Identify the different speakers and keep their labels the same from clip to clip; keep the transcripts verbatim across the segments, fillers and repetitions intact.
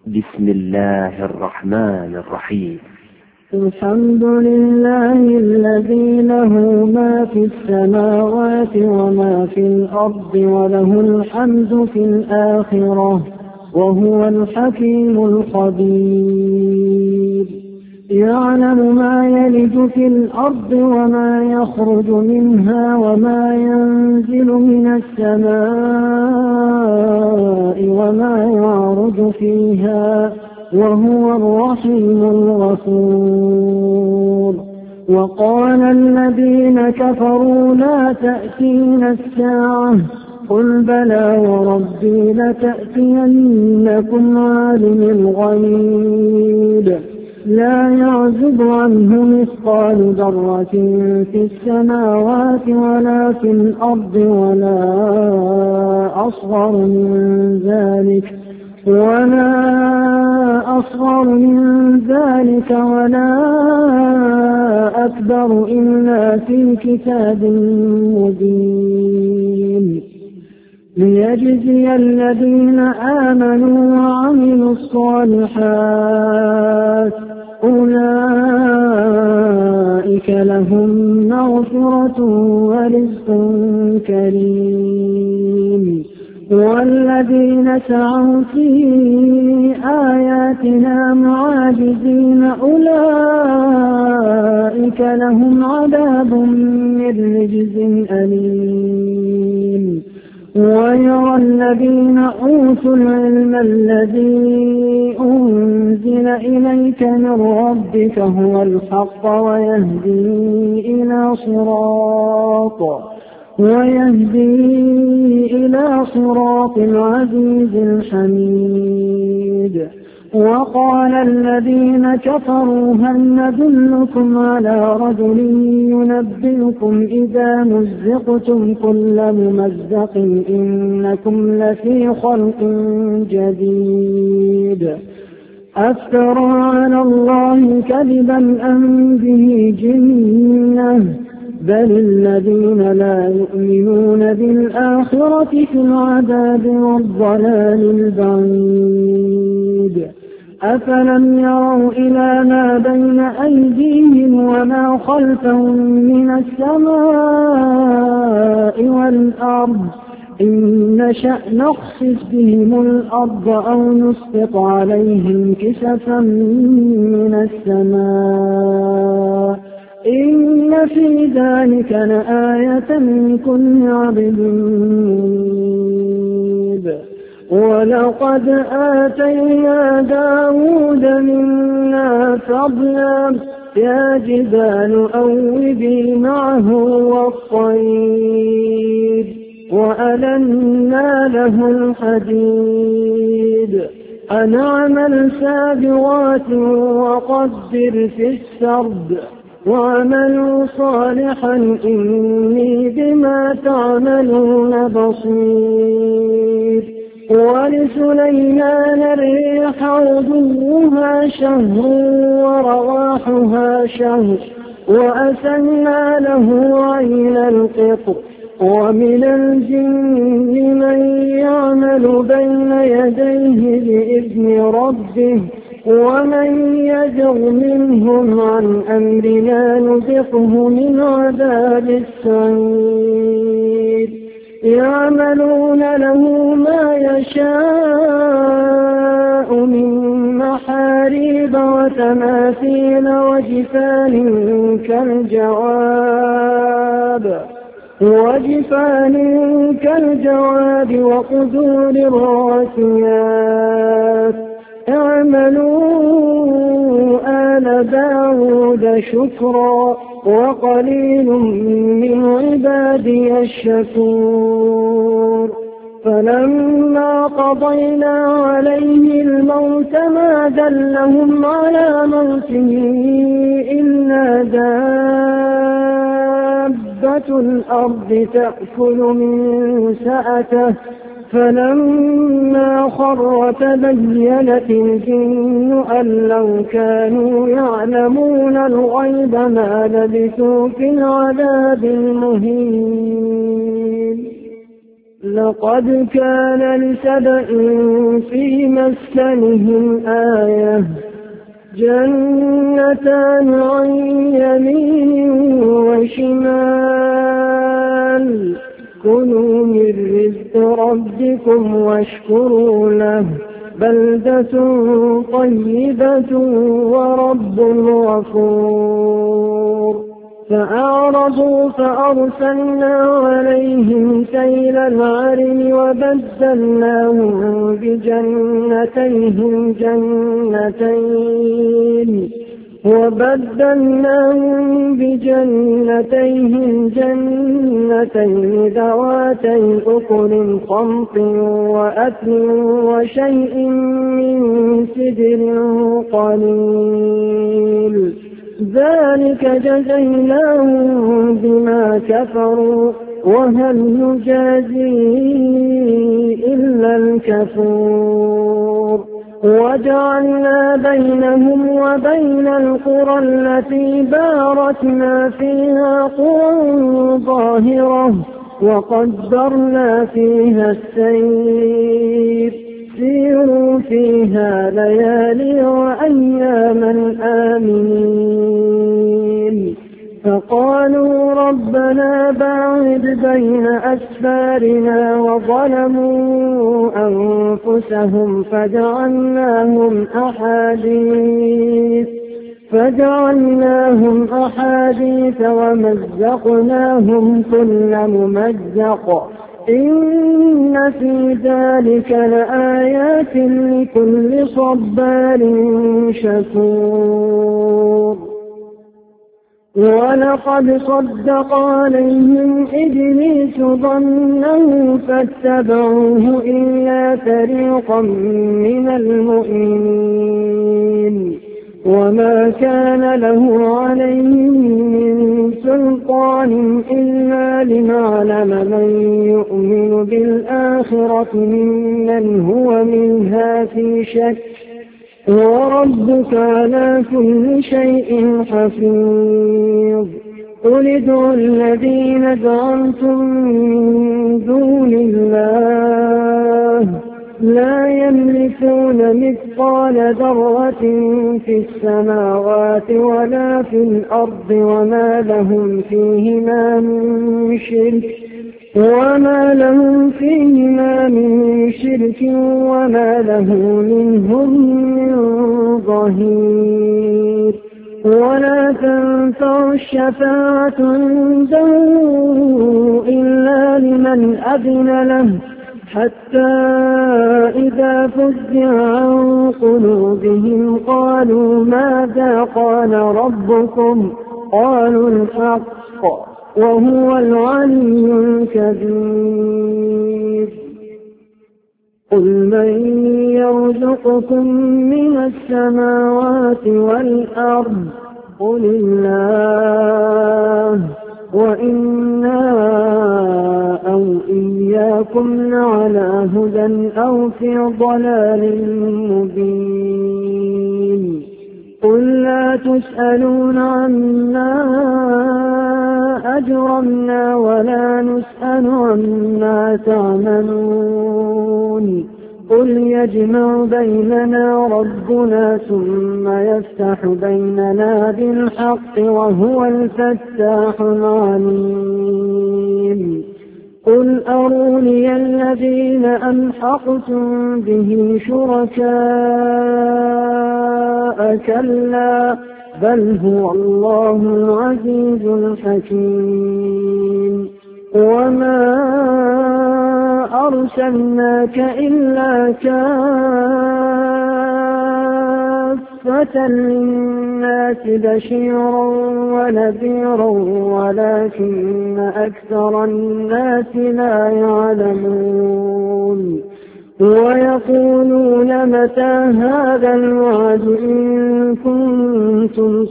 Speaker 1: بسم الله الرحمن الرحيم.
Speaker 2: الحمد لله الذي له ما في السماوات وما في الأرض وله الحمد في الآخرة وهو الحكيم الخبير. يعلم ما يلج في الأرض وما يخرج منها وما ينزل من السماء وما يعرج فيها وهو الرحيم الغفور. وقال الذين كفروا لا تأتينا الساعة قل بلى وربي لتأتينكم عالم الغيب لا يعزب عنه مثقال ذرة في السماوات ولا في الأرض ولا أصغر من ذلك ولا أصغر من ذلك ولا أكبر إلا في كتاب مبين. ليجزي الذين آمنوا وعملوا الصالحات أولئك لهم مغفرة ورزق كريم. والذين سعوا في آياتنا معاجزين أولئك لهم عذاب من رجز أليم. ويرى الذين أوتوا العلم الذي أنزل إليك من ربك هو الحق ويهدي إلى صراط ويهدي إلى صراط العزيز الحميد. وقال الذين كفروا هل ندلكم على رجل ينبئكم إذا مزقتم كل ممزق إنكم لفي خلق جديد. أفترى على الله كذبا أم به جنة بل الذين لا يؤمنون بالآخرة في العذاب والضلال البعيد. أفلم يروا إلى ما بين أيديهم وما خلفهم من السماء والأرض إن نشأ نخسف بهم الأرض أو نسقط عليهم كسفا من السماء إن في ذلك لآية لكل عبد منيب. ولقد آتينا داود منا فضلا يا جبال أوبي معه والطير وألنا له الحديد أن اعمل سابغات وقدر في السرد وعملوا صالحا إني بما تعملون بصير. ولسليمان الريح غدوها شهر ورواحها شهر وأسلنا له عين القطر. ومن الجن من يعمل بين يديه بإذن ربه ومن يزغ منهم عن أمرنا نذقه من عذاب السعير. يعملون له ما يشاء من محاريب وتماثيل وجفان كالجواب وجفان كالجواب وقدور الراسيات. اعملوا آل داود شكرا وقليل من عبادي الشكور. فلما قضينا عليه الموت ما دلهم على موته إلا دابة الأرض تأكل من سأته فلما خر تبينت الجن أن لو كانوا يعلمون الغيب ما لبثوا في العذاب المهين. لقد كان لسبإ في مسكنهم آية جنتان عن يمين وشمال كلوا من رزق ربكم واشكروا له بلدة طيبة ورب غفور فأعرضوا فأرسلنا عليهم سيل العرم وبدلناهم بجنتيهم جنتين وبدلناهم بجنتيهم جنتين ذواتي أكل خمط وأثل وشيء من سدر قليل ذلك جزيناهم بما كفروا وهل نجازي إلا الكفور وجعلنا بينهم وبين القرى التي باركنا فيها قرى ظاهرة وقدرنا فيها السير سيروا فيها ليالي وأياما آمنين فقالوا ربنا باعد بين أسفارنا وظلموا أنفسهم فجعلناهم أحاديث فجعلناهم أحاديث ومزقناهم كل ممزق إن في ذلك لآيات لكل صبار شكور ولقد صدق عليهم إبليس ظنه فاتبعوه إلا فريقا من المؤمنين وما كان له عليهم من سلطان إلا لنعلم من يؤمن بالآخرة ممن هو منها في شك وربك على كل شيء حفيظ قل ادعوا الذين زعمتم من دون الله لا يملكون مثقال ذرة في السماوات ولا في الأرض وما لهم فيهما من شرك وما لهم فيهما من شرك وما له منهم من ظهير ولا تنفع الشفاعة عنده إلا لمن أذن له حتى إذا فزع عن قلوبهم قالوا ماذا قال ربكم قالوا الحق وهو العلي الكبير قل من يرزقكم من السماوات والأرض قل الله وإنا أو إياكم لعلى هدى أو في ضلال مبين قل لا تسألون عما أجرمنا ولا نسأل عما تعملون قل يجمع بيننا ربنا ثم يفتح بيننا بالحق وهو الفتاح العليم قل أروني الذين ألحقتم به شركاء كلا بل هو الله العزيز الحكيم وما أرسلناك إلا كافة للناس بشيرا ونذيرا ولكن أكثر الناس لا يعلمون ويقولون متى هذا الوعد إن كنتم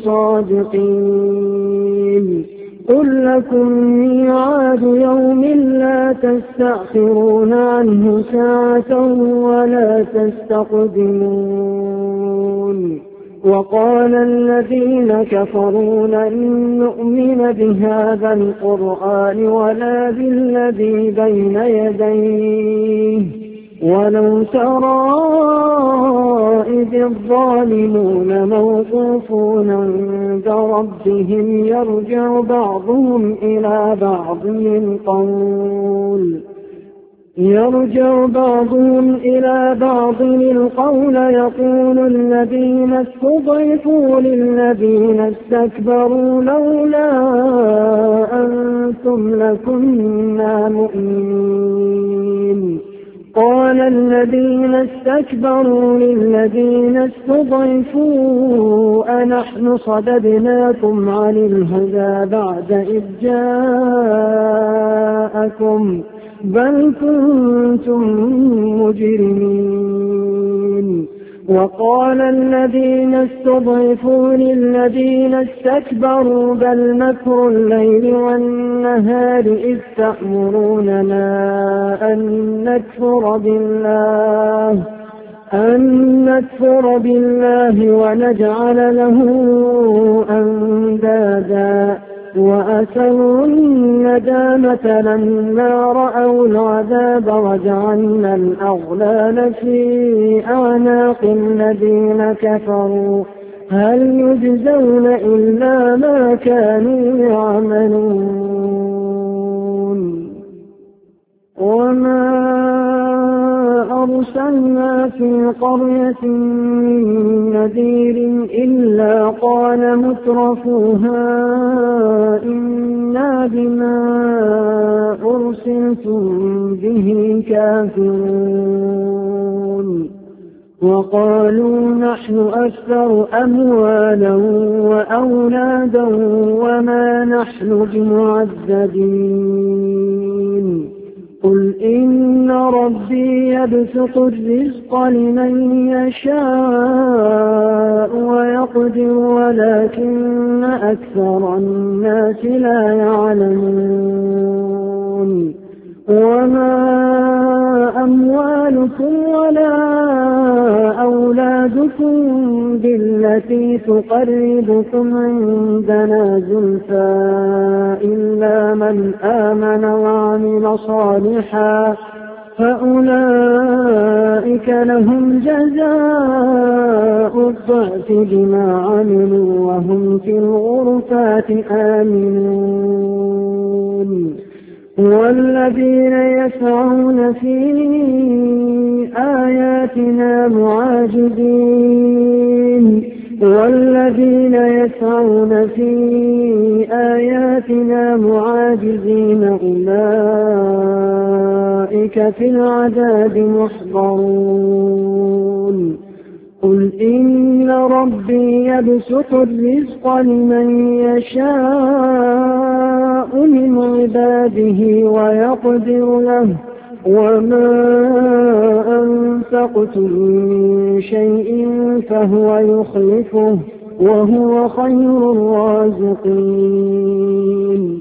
Speaker 2: صادقين قل لكم ميعاد يوم لا تستأخرون عنه ساعة ولا تستقدمون وقال الذين كفروا لن نؤمن بهذا القرآن ولا بالذي بين يديه ولو ترى إذ الظالمون موقوفون عند ربهم يرجع بعضهم إلى بعض القول يرجع بعضهم إلى بعض القول يقول الذين استضعفوا للذين استكبروا لولا أنتم لكنا مؤمنين قال الذين استكبروا للذين استضعفوا أنحن صددناكم عن الهدى بعد إذ جاءكم بل كنتم مجرمين وقال الذين استضعفوا للذين استكبروا بل مكر الليل والنهار إذ تأمروننا أن نكفر بالله أن نكفر بالله ونجعل له أندادا وأسروا الندامة لما رأوا العذاب وجعلنا الأغلال في أعناق الذين كفروا هل يجزون إلا ما كانوا يعملون وما أرسلنا في قرية من نذير إلا قال مترفوها إنا بما أرسلتم به كافرون وقالوا نحن أكثر أموالا وأولادا وما نحن بمعذبين قل إن ربي يبسط الرزق لمن يشاء ويقدر ولكن أكثر الناس لا يعلمون وما أموالكم ولا أولادكم بالتي تقربكم عندنا زلفى إلا من آمن وعمل صالحا فأولئك لهم جزاء الضعف بما عملوا وهم في الغرفات آمنون والذين يسعون في آياتنا معاجزين والذين يسعون في آياتنا معاجزين أولئك في العذاب محضرون قل إن ربي يبسط الرزق لمن يشاء من عباده ويقدر له وما أنفقتم من شيء فهو يخلفه وهو خير الرازقين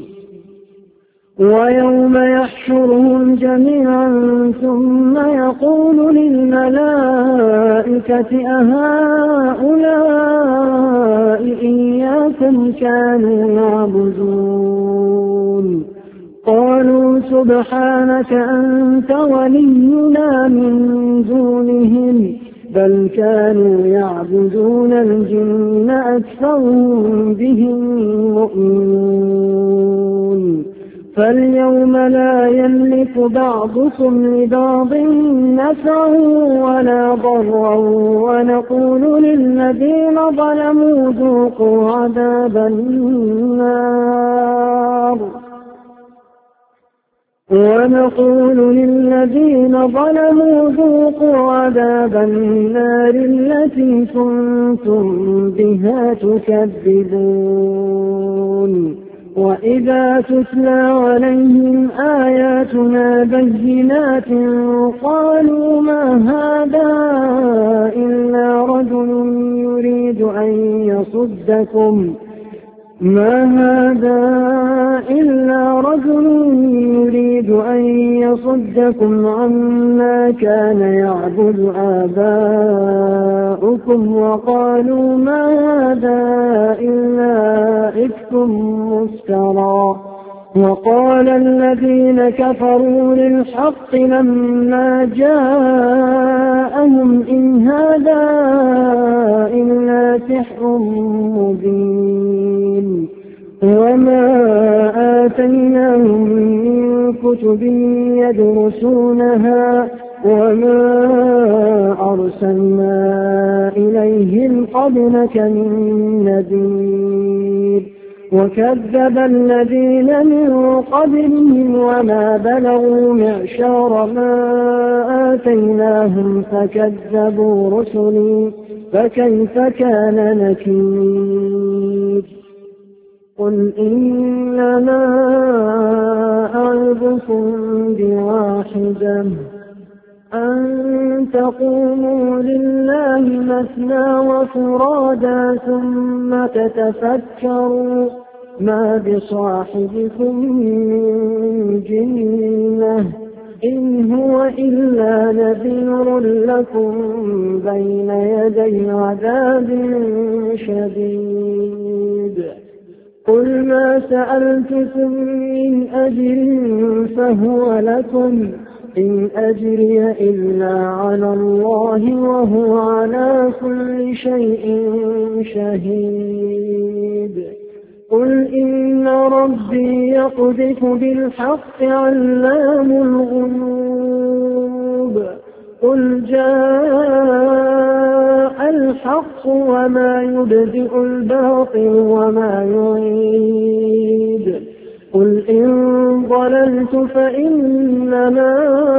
Speaker 2: ويوم يحشرهم جميعا ثم يقول للملائكة أهؤلاء إياكم كانوا يعبدون قالوا سبحانك أنت ولينا من دونهم بل كانوا يعبدون الجن أكثرهم بهم مؤمنون فاليوم لا يملك بعضكم لبعض نفعا ولا ضرا ونقول للذين ظلموا ذوقوا عذاب النار ونقول للذين ظلموا ذوقوا عذاب النار التي كنتم بها تكذبون وإذا تتلى عليهم آياتنا بينات قالوا ما هذا إلا رجل يريد أن يصدكم ما هذا إلا رجل يريد أن يصدكم عما كان يعبد آباؤكم وقالوا ما هذا إلا إفك مفترى. وقال الذين كفروا للحق لما جاءهم إن هذا إلا سحر مبين. وما آتيناهم من كتب يدرسونها وما أرسلنا إليهم قبلك من نذير. وكذب الذين من قبلهم وما بلغوا معشار ما آتيناهم فكذبوا رسلي فكيف كان نكير. قل إنما أعظكم بواحدة أن تقوموا لله مثنى وفرادا ثم تتفكروا ما بصاحبكم من جنة إن هو إلا نذير لكم بين يدي عذاب شديد. قل ما سألتكم من أجر فهو لكم إن أجري إلا على الله وهو على كل شيء شهيد. قل إن ربي يقذف بالحق علام الغيوب. قل جاء الحق وما يبدئ الباطل وما يعيد. قل إن ضللت فإنما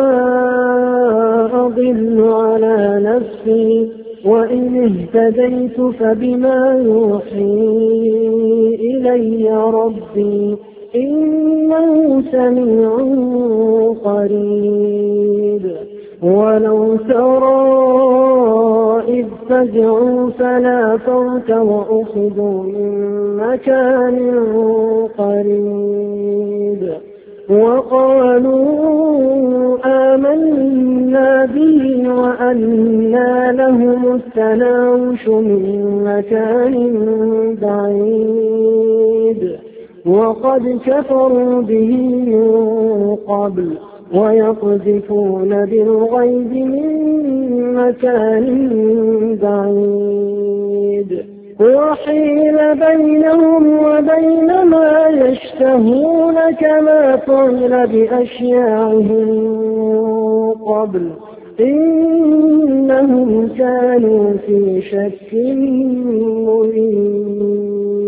Speaker 2: أضل على نفسي وإن اهتديت فبما يوحي إلي ربي إنه سميع قريب. ولو ترى إذ فزعوا فلا فوت وأخذوا من مكان قريب وقالوا آمنا به وأنى لهم التناوش من مكان بعيد وقد كفروا به من قبل ويقذفون بالغيب من مكان بعيد وحيل بينهم وبين ما يشتهون كما فعل بأشياعهم قبل إنهم كانوا في شك مريب.